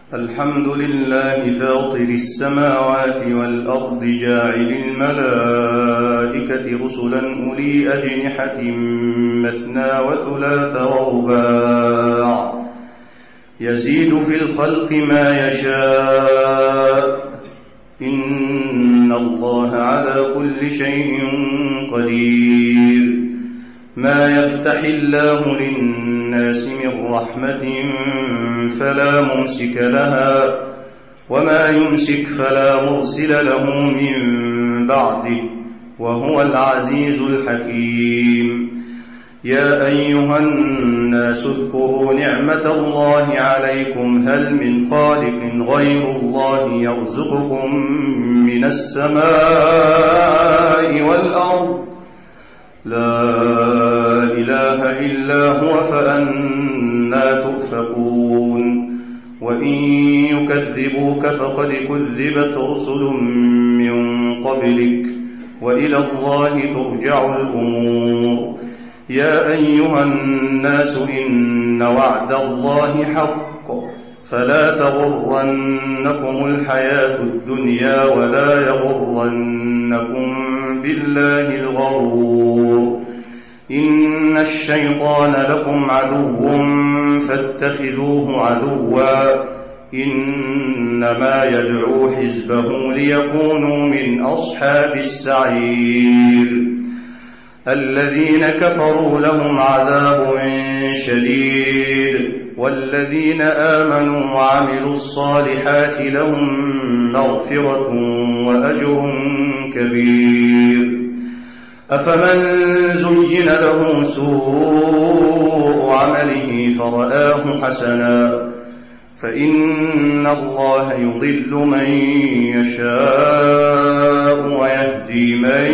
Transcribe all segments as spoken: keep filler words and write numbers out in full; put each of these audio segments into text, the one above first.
الحمد لله فاطر السماوات والأرض جاعل الملائكة رسلا أولي أجنحة مثنى وثلاث ورباع يزيد في الخلق ما يشاء إن الله على كل شيء قدير. ما يفتح الله للناس من رحمة فلا ممسك لها وما يمسك فلا مرسل له من بعده وهو العزيز الحكيم. يا أيها الناس اذكروا نعمة الله عليكم هل من خالق غير الله يرزقكم من السماء والأرض لا إله إلا هو فأنى تؤفكون. وإن يكذبوك فقد كذبت رسل من قبلك وإلى الله ترجع الأمور. يا أيها الناس إن وعد الله حق فلا تغرنكم الحياة الدنيا ولا يغرنكم بالله الغرور. إن الشيطان لكم عدو فاتخذوه عدوا إنما يدعو حزبه ليكونوا من أصحاب السعير. الذين كفروا لهم عذاب شديد والذين آمنوا وعملوا الصالحات لهم مغفرة وأجر كبير. أفمن زين له سوء عمله فرآه حسنا فإن الله يضل من يشاء ويهدي من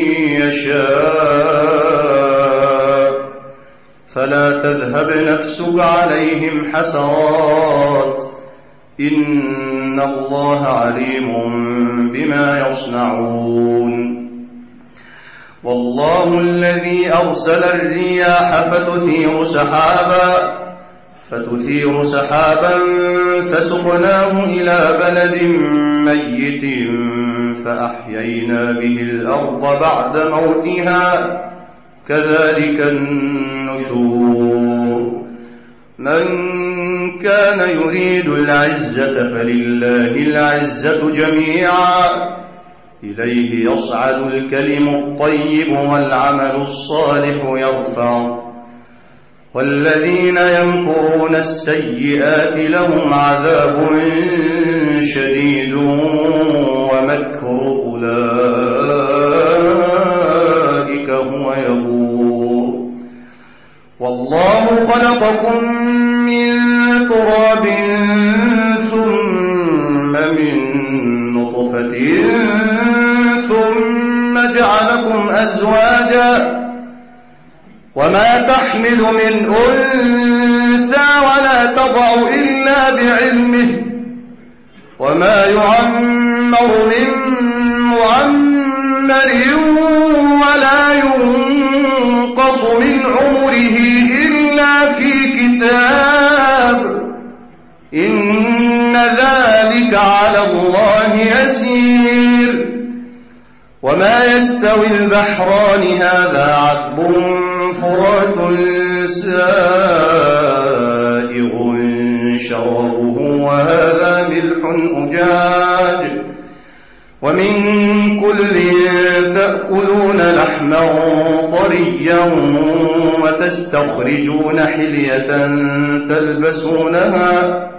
يشاء فلا تذهب نفسك عليهم حسرات إن الله عليم بما يصنعون. والله الذي أرسل الرياح فتثير سحابا فتثير سحابا فسقناه إلى بلد ميت فأحيينا به الأرض بعد موتها كذلك النشور. من كان يريد العزة فلله العزة جميعا إليه يصعد الكلم الطيب والعمل الصالح يرفع والذين يمكرون السيئات لهم عذاب شديد ومكر أولئك هو يبور. والله خلقكم من تراب ثم من نطفة ثم جعلكم أزواجا وما تحمل من أنثى ولا تضع إلا بعلمه وما يعمر من معمر ولا ينقص من عمره إلا في كتاب إن ذلك على الله يسير. وما يستوي البحران هذا عذب فرات سائغ شرابه وهذا ملح أجاج ومن كل تأكلون لحما طريا وتستخرجون حلية تلبسونها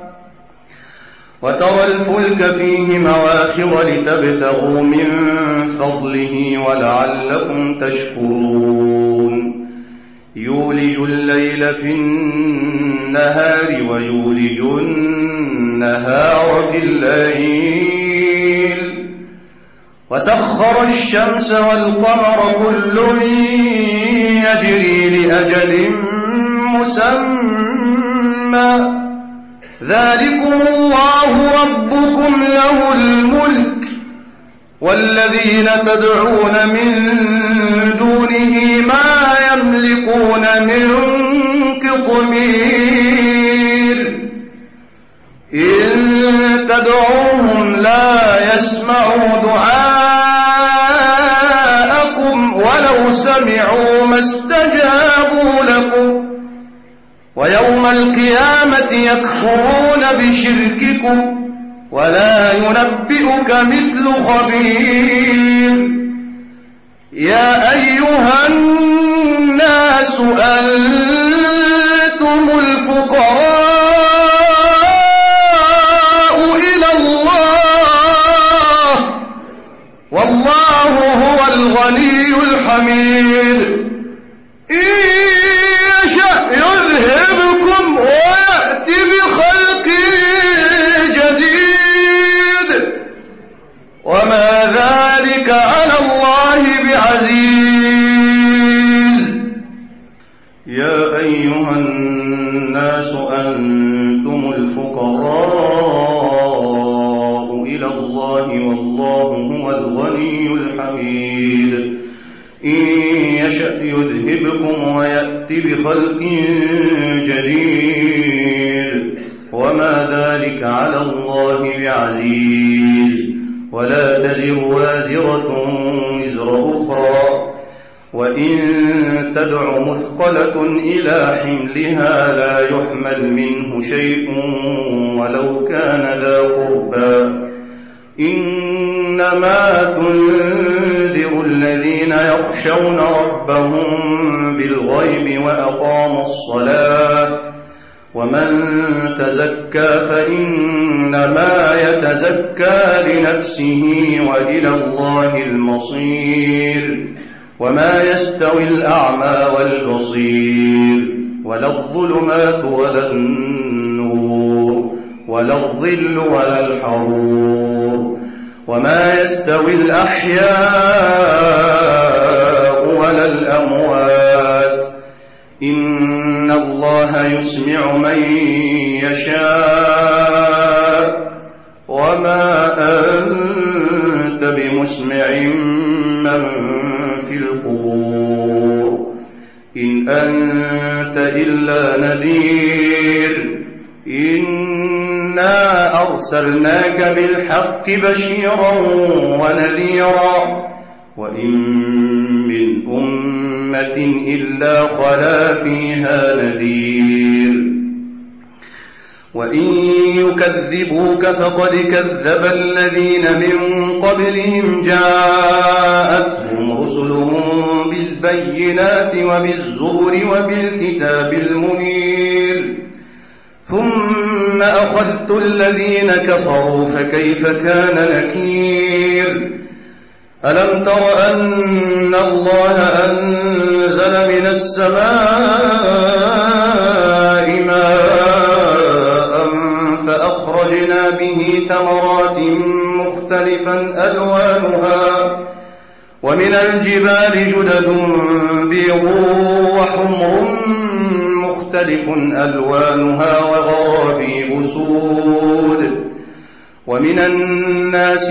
وترى الفلك فيه مواخر لتبتغوا من فضله ولعلكم تشكرون. يولج الليل في النهار ويولج النهار في الليل وسخر الشمس والقمر كل يجري لأجل مسمى ذلكم الله ربكم له الملك والذين تدعون من دونه ما يملكون من قطمير إن تدعوهم لا يسمعوا دعاءكم ولو سمعوا ما استجابوا لكم ويوم القيامة يكفرون بشرككم ولا ينبئك مثل خبير. يا أيها الناس أنتم الفقراء إلى الله والله هو الغني الحميد. إن يشأ يذهبكم ويأتي بخلق جديد وما ذلك على الله بعزيز. يا أيها الناس أنتم الفقراء إلى الله والله هو الغني الحميد. إن يشأ يذهبكم ويأتي بخلق جديد وما ذلك على الله بعزيز. ولا تزر وازرة وزر أخرى وإن تدع مثقلة إلى حملها لا يحمل منه شيء ولو كان ذا قربى. إنما تنذر الذين يخشون ربهم بالغيب وأقاموا الصلاة ومن تزكى فإنما يتزكى لنفسه وإلى الله المصير. وما يستوي الأعمى والبصير ولا الظلمات ولا النور ولا الظل ولا الحرور وما يستوي الأحياء ولا الأموات. إن الله يسمع من يشاء وما أنت بمسمع من في القبور. إن أنت إلا نذير. إنا أرسلناك بالحق بشيرا ونذيرا وإن من أمة إلا خلا فيها نذير. وإن يكذبوك فقد كذب الذين من قبلهم جاءتهم رسلهم بالبينات وبالزبر وبالكتاب المنير ثم أخذت الذين كفروا فكيف كان نكير. ألم تر أن الله أنزل من السماء ماء فأخرجنا به ثمرات مختلفا ألوانها ومن الجبال جدد بيض وحمر مختلف ألوانها وغرابيب سود ومن الناس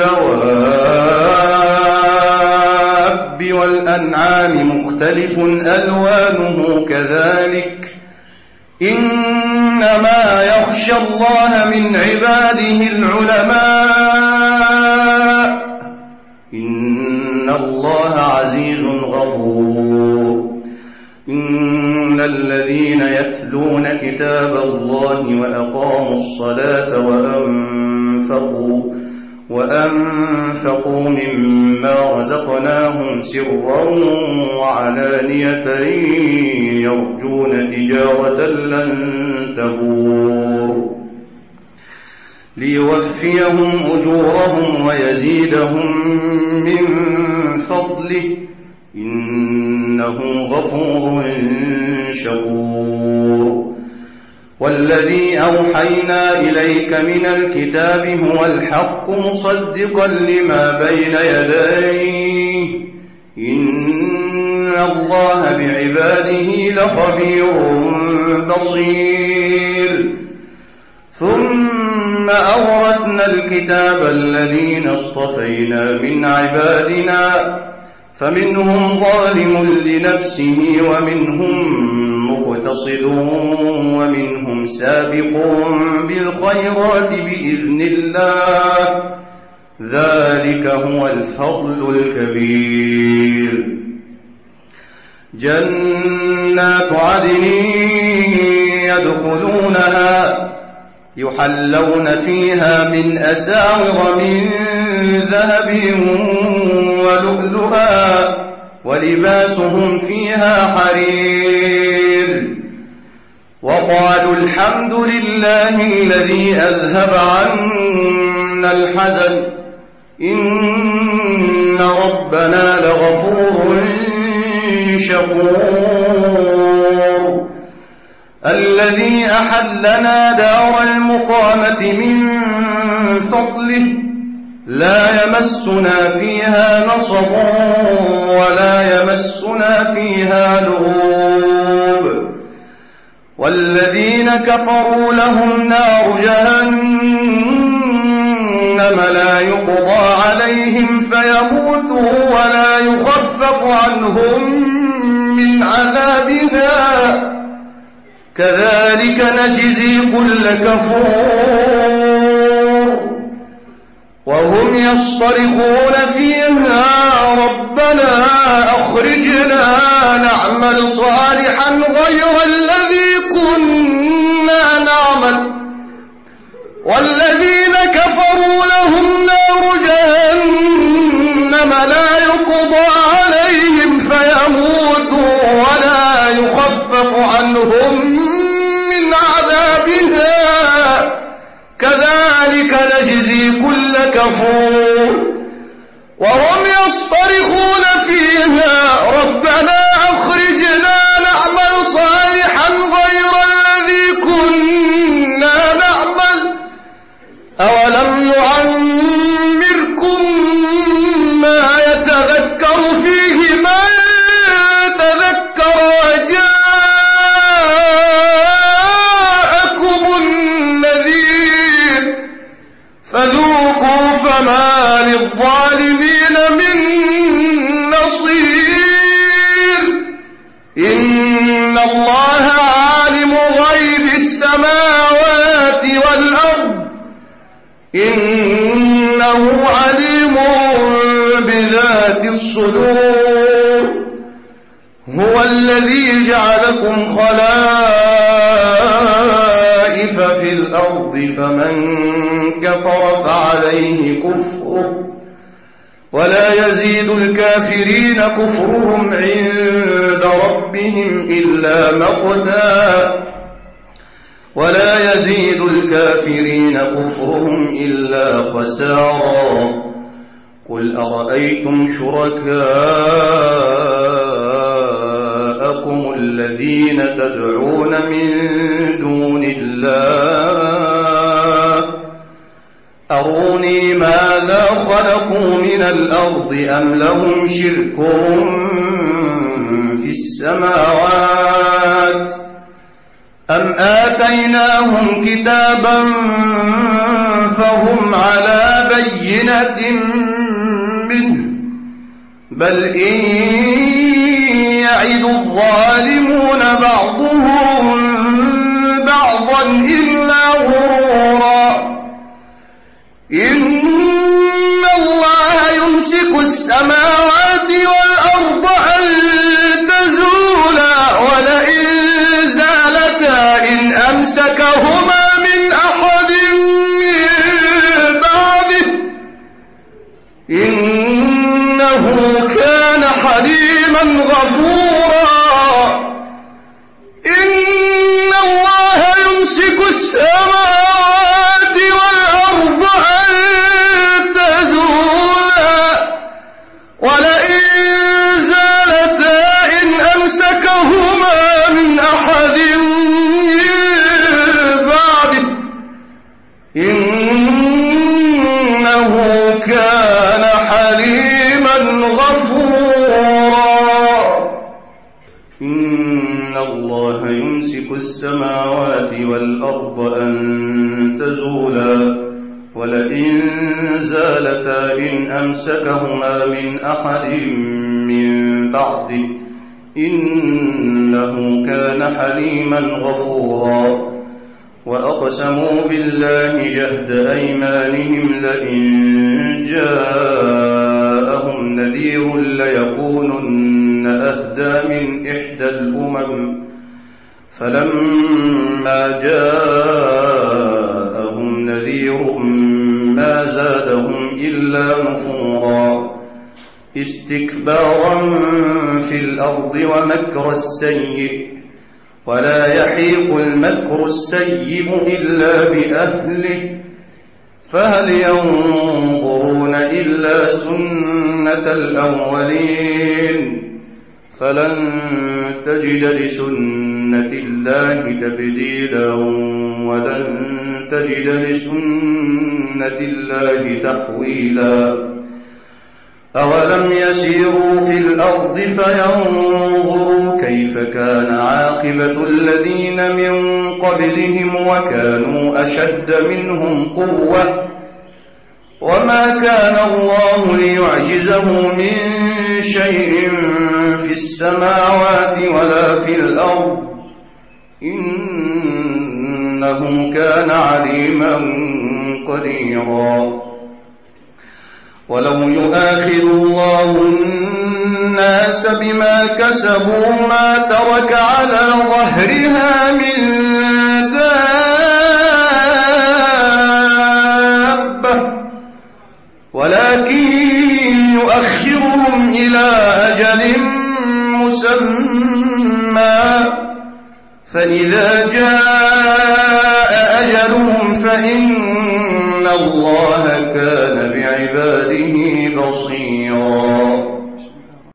والدواب والأنعام مختلف ألوانه كذلك. إنما يخشى الله من عباده العلماء. إن الله عزيز غفور. إن الذين يتلون كتاب الله وأقاموا الصلاة وأنفقوا وأنفقوا مما رزقناهم سرا وعلانية يرجون تجارة لن تبور ليوفيهم أجورهم ويزيدهم من فضله إنه غفور شكور. والذي أوحينا إليك من الكتاب هو الحق مصدقا لما بين يديه إن الله بعباده لخبير بصير. ثم أورثنا الكتاب الذين اصطفينا من عبادنا فمنهم ظالم لنفسه ومنهم مقتصد مقتصد ومنهم سابق بالخيرات بإذن الله، ذلك هو الفضل الكبير. جنات عدن يدخلونها يحلون فيها من أساور من ذهب ولؤلؤا ولباسهم فيها حرير. وقالوا الحمد لله الذي أذهب عنا الحزن إن ربنا لغفور شكور. الذي أحلنا دار المقامة من فضله لا يمسنا فيها نصب ولا يمسنا فيها لغوب. والذين كفروا لهم نار جهنم لا يقضى عليهم فيموتوا ولا يخفف عنهم من عذابها، كذلك نجزي كل كفور. وهم يصطرخون فيها ربنا أخرجنا نعمل صالحا غير الذي كنا نعمل. والذين كفروا لهم نار جهنم لا يقضى عليهم فيموتوا ولا يخفف عنهم من عذابها، كذلك نجزي كل كفور. وهم يصطرخون فيها ربنا أخرجنا نعمل صالحا غير الذي كنا نعمل، أولم نعمركم ما يتذكر فيه من تذكر وجاءكم النذير، فذوقوا فما للظالمين من نصير. إن الله عالم غيب السماوات والأرض إنه عليم بذات الصدور. هو الذي جعلكم خلائف في الأرض فمن كفر فعليه كفره ولا يزيد الكافرين كفرهم عند ربهم إلا مقتا ولا يزيد الكافرين كفرهم إلا خسارا. قل أرأيتم شركاءكم الذين تدعون من دون الله أروني ماذا خلقوا من الأرض أم لهم شرك في السماوات أم آتيناهم كتابا فهم على بينة منه بل إن يعد الظالمون بعضهم بعضا إلا غرورا. إن الله يمسك السماوات والأرض أن تزولا ولئن زالتا إن أمسكهما من أحد من بعده إنه كان حليما غفورا. إن الله يمسك السماوات والأرض أن تزولا ولئن زالتا إن أمسكهما من أحد بعده إنه كان حليما غفورا. إن الله يمسك السماوات والأرض أن تزولا ولئن زالتا إن أمسكهما من أحد من بعده إنه كان حليما غفورا وأقسموا بالله جهد أيمانهم لئن جاءهم نذير ليكونن أهدى من إحدى الأمم فلما جاءهم نذير ما زادهم إلا نفورا استكبارا في الأرض ومكر السيء ولا يحيق المكر السيء إلا بأهله فهل ينظرون إلا سنة الأولين فلن تجد لسنة الله تبديلا ولن تجد لسنة الله تحويلا أولم يسيروا في الأرض فينظروا كيف كان عاقبة الذين من قبلهم وكانوا أشد منهم قوة وما كان الله ليعجزه من شيء في السماوات ولا في الأرض إنه كان عليما قديرا ولو يؤاخذ الله الناس بما كسبوا ما ترك على ظهرها من دابة ولكن يؤخرهم إلى أجل مسمى فإذا جاء أجلهم فإن الله كان بعباده بصيرا